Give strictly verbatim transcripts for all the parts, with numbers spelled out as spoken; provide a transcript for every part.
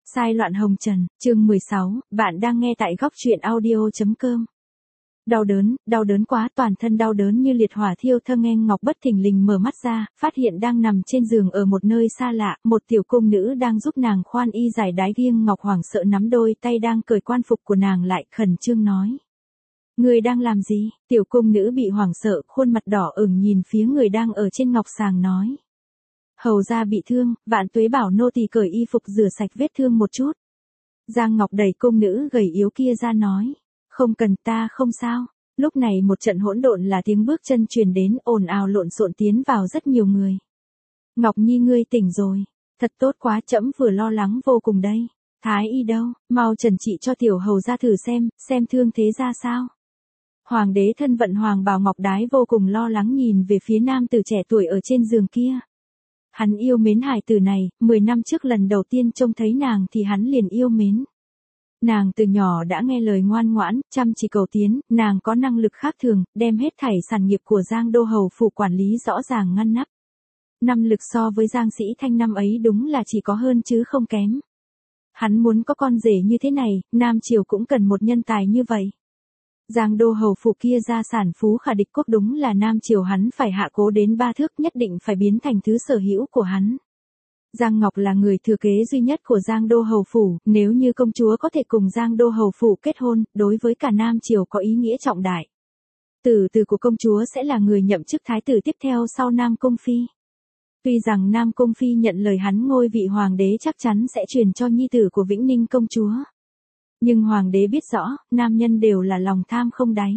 Sai loạn hồng trần, chương mười sáu, bạn đang nghe tại góc truyện audio chấm com. Đau đớn, đau đớn quá, toàn thân đau đớn như liệt hỏa thiêu thơ Nghênh Ngọc bất thình lình mở mắt ra, phát hiện đang nằm trên giường ở một nơi xa lạ, một tiểu cung nữ đang giúp nàng khoan y giải đái Nghiêng Ngọc hoảng sợ nắm đôi tay đang cởi quan phục của nàng lại, khẩn trương nói. Người đang làm gì? Tiểu cung nữ bị hoảng sợ, khuôn mặt đỏ ửng nhìn phía người đang ở trên ngọc sàng nói. Hầu ra bị thương, vạn tuế bảo nô tỳ cởi y phục rửa sạch vết thương một chút. Giang Ngọc đẩy cung nữ gầy yếu kia ra nói. Không cần, ta không sao. Lúc này một trận hỗn độn là tiếng bước chân truyền đến, ồn ào lộn xộn tiến vào rất nhiều người. Ngọc Nhi ngươi tỉnh rồi. Thật tốt quá, trẫm vừa lo lắng vô cùng đây. Thái y đâu, mau trần trị cho tiểu hầu ra thử xem, xem thương thế ra sao. Hoàng đế thân vận hoàng bào ngọc đái vô cùng lo lắng nhìn về phía nam tử trẻ tuổi ở trên giường kia. Hắn yêu mến hài tử này, mười năm trước lần đầu tiên trông thấy nàng thì hắn liền yêu mến. Nàng từ nhỏ đã nghe lời ngoan ngoãn, chăm chỉ cầu tiến, nàng có năng lực khác thường, đem hết thảy sản nghiệp của Giang Đô Hầu phủ quản lý rõ ràng ngăn nắp. Năng lực so với Giang Sĩ Thanh năm ấy đúng là chỉ có hơn chứ không kém. Hắn muốn có con rể như thế này, Nam Triều cũng cần một nhân tài như vậy. Giang Đô Hầu phủ kia gia sản phú khả địch quốc đúng là Nam Triều hắn phải hạ cố đến ba thước, nhất định phải biến thành thứ sở hữu của hắn. Giang Ngọc là người thừa kế duy nhất của Giang Đô Hầu phủ, nếu như công chúa có thể cùng Giang Đô Hầu phủ kết hôn, đối với cả Nam Triều có ý nghĩa trọng đại. Tử tử của công chúa sẽ là người nhậm chức thái tử tiếp theo sau Nam Cung Phi. Tuy rằng Nam Cung Phi nhận lời hắn ngôi vị hoàng đế chắc chắn sẽ truyền cho nhi tử của Vĩnh Ninh công chúa. Nhưng hoàng đế biết rõ, nam nhân đều là lòng tham không đáy.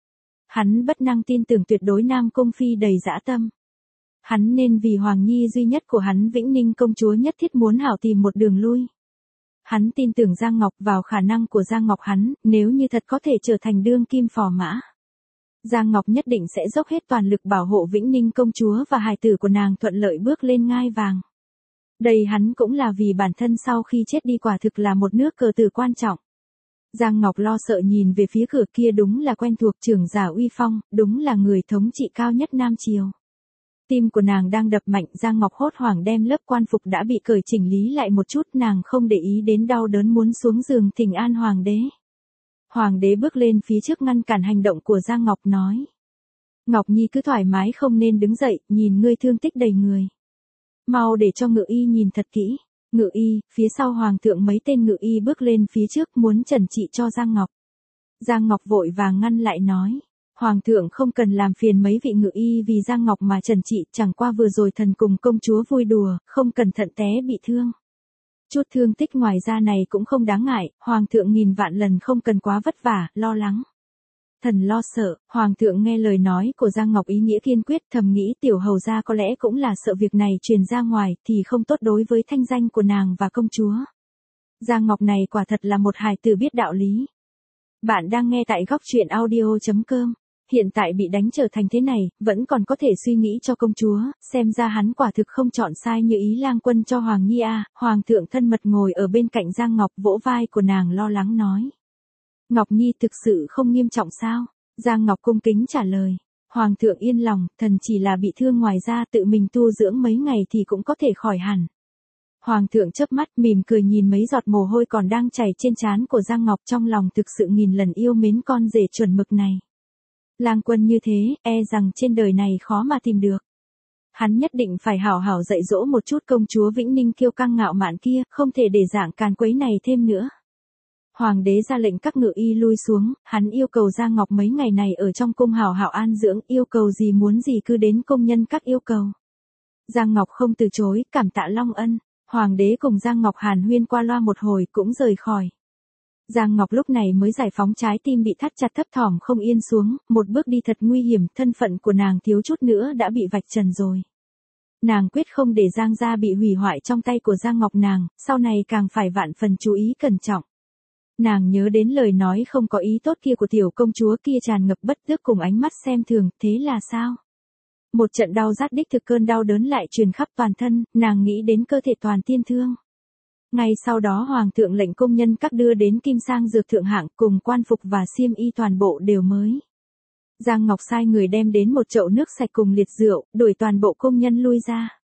Hắn bất năng tin tưởng tuyệt đối Nam Cung Phi đầy dã tâm. Hắn nên vì hoàng nhi duy nhất của hắn Vĩnh Ninh công chúa nhất thiết muốn hảo tìm một đường lui. Hắn tin tưởng Giang Ngọc vào khả năng của Giang Ngọc hắn, nếu như thật có thể trở thành đương kim phò mã. Giang Ngọc nhất định sẽ dốc hết toàn lực bảo hộ Vĩnh Ninh công chúa và hài tử của nàng thuận lợi bước lên ngai vàng. Đây hắn cũng là vì bản thân sau khi chết đi quả thực là một nước cờ tử quan trọng. Giang Ngọc lo sợ nhìn về phía cửa kia, đúng là quen thuộc trưởng giả uy phong, đúng là người thống trị cao nhất Nam Triều. Tim của nàng đang đập mạnh, Giang Ngọc hốt hoảng đem lớp quan phục đã bị cởi chỉnh lý lại một chút, nàng không để ý đến đau đớn muốn xuống giường thỉnh an hoàng đế. Hoàng đế bước lên phía trước ngăn cản hành động của Giang Ngọc nói. Ngọc Nhi cứ thoải mái, không nên đứng dậy, nhìn ngươi thương tích đầy người. Mau để cho ngự y nhìn thật kỹ. Ngự y, phía sau hoàng thượng mấy tên ngự y bước lên phía trước muốn trần trị cho Giang Ngọc. Giang Ngọc vội vàng ngăn lại nói. Hoàng thượng không cần làm phiền mấy vị ngự y vì Giang Ngọc mà trần trị, chẳng qua vừa rồi thần cùng công chúa vui đùa, không cẩn thận té bị thương. Chút thương tích ngoài ra này cũng không đáng ngại, hoàng thượng nghìn vạn lần không cần quá vất vả, lo lắng. Thần lo sợ, hoàng thượng nghe lời nói của Giang Ngọc ý nghĩa kiên quyết, thầm nghĩ tiểu hầu gia có lẽ cũng là sợ việc này truyền ra ngoài thì không tốt đối với thanh danh của nàng và công chúa. Giang Ngọc này quả thật là một hài tử biết đạo lý. Bạn đang nghe tại góc truyện audio chấm com. Hiện tại bị đánh trở thành thế này, vẫn còn có thể suy nghĩ cho công chúa, xem ra hắn quả thực không chọn sai như ý lang quân cho Hoàng Nhi à. Hoàng thượng thân mật ngồi ở bên cạnh Giang Ngọc vỗ vai của nàng lo lắng nói. Ngọc Nhi thực sự không nghiêm trọng sao? Giang Ngọc cung kính trả lời. Hoàng thượng yên lòng, thần chỉ là bị thương ngoài ra tự mình tu dưỡng mấy ngày thì cũng có thể khỏi hẳn. Hoàng thượng chớp mắt mỉm cười nhìn mấy giọt mồ hôi còn đang chảy trên trán của Giang Ngọc, trong lòng thực sự nghìn lần yêu mến con rể chuẩn mực này. Lang quân như thế, e rằng trên đời này khó mà tìm được. Hắn nhất định phải hảo hảo dạy dỗ một chút công chúa Vĩnh Ninh kiêu căng ngạo mạn kia, không thể để dạng càn quấy này thêm nữa. Hoàng đế ra lệnh các ngự y lui xuống, hắn yêu cầu Giang Ngọc mấy ngày này ở trong cung hảo hảo an dưỡng, yêu cầu gì muốn gì cứ đến công nhân các yêu cầu. Giang Ngọc không từ chối, cảm tạ long ân. Hoàng đế cùng Giang Ngọc hàn huyên qua loa một hồi cũng rời khỏi. Giang Ngọc lúc này mới giải phóng trái tim bị thắt chặt thấp thỏm không yên xuống, một bước đi thật nguy hiểm, thân phận của nàng thiếu chút nữa đã bị vạch trần rồi. Nàng quyết không để Giang gia bị hủy hoại trong tay của Giang Ngọc nàng, sau này càng phải vạn phần chú ý cẩn trọng. Nàng nhớ đến lời nói không có ý tốt kia của tiểu công chúa kia tràn ngập bất tước cùng ánh mắt xem thường, thế là sao? Một trận đau rát đích thực, cơn đau đớn lại truyền khắp toàn thân, nàng nghĩ đến cơ thể toàn tiên thương. Ngay sau đó hoàng thượng lệnh công nhân các đưa đến kim sang dược thượng hạng cùng quan phục và xiêm y toàn bộ đều mới. Giang Ngọc sai người đem đến một chậu nước sạch cùng liệt rượu, đuổi toàn bộ công nhân lui ra.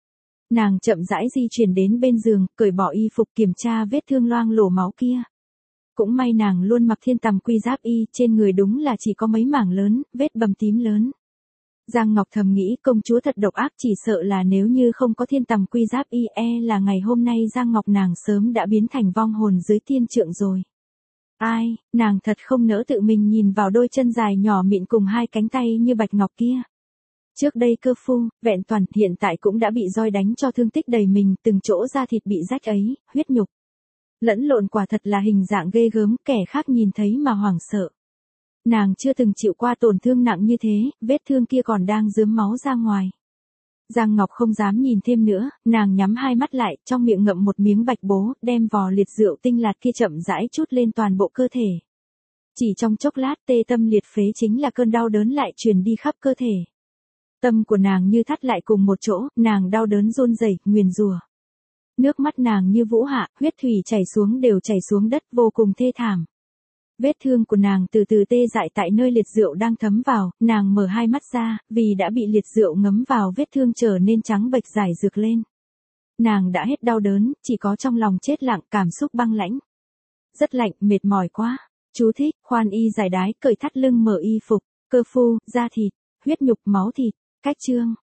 Nàng chậm rãi di chuyển đến bên giường, cởi bỏ y phục kiểm tra vết thương loang lổ máu kia. Cũng may nàng luôn mặc thiên tằm quy giáp y, trên người đúng là chỉ có mấy mảng lớn, vết bầm tím lớn. Giang Ngọc thầm nghĩ công chúa thật độc ác, chỉ sợ là nếu như không có thiên tằm quy giáp y e là ngày hôm nay Giang Ngọc nàng sớm đã biến thành vong hồn dưới thiên trượng rồi. Ai, nàng thật không nỡ tự mình nhìn vào đôi chân dài nhỏ mịn cùng hai cánh tay như bạch ngọc kia. Trước đây cơ phu, vẹn toàn, hiện tại cũng đã bị roi đánh cho thương tích đầy mình, từng chỗ da thịt bị rách ấy, huyết nhục. Lẫn lộn quả thật là hình dạng ghê gớm, kẻ khác nhìn thấy mà hoảng sợ. Nàng chưa từng chịu qua tổn thương nặng như thế, vết thương kia còn đang rớm máu ra ngoài. Giang Ngọc không dám nhìn thêm nữa, nàng nhắm hai mắt lại, trong miệng ngậm một miếng bạch bố, đem vò liệt rượu tinh lạt kia chậm rãi trút lên toàn bộ cơ thể. Chỉ trong chốc lát tê tâm liệt phế chính là cơn đau đớn lại truyền đi khắp cơ thể. Tâm của nàng như thắt lại cùng một chỗ, nàng đau đớn run rẩy, nguyền rủa. Nước mắt nàng như vũ hạ, huyết thủy chảy xuống đều chảy xuống đất, vô cùng thê thảm. Vết thương của nàng từ từ tê dại tại nơi liệt rượu đang thấm vào, nàng mở hai mắt ra, vì đã bị liệt rượu ngấm vào vết thương trở nên trắng bệch rải rực lên. Nàng đã hết đau đớn, chỉ có trong lòng chết lặng, cảm xúc băng lãnh. Rất lạnh, mệt mỏi quá. Chú thích, khoan y giải đái, cởi thắt lưng mở y phục, cơ phu, da thịt, huyết nhục, máu thịt, cách chương.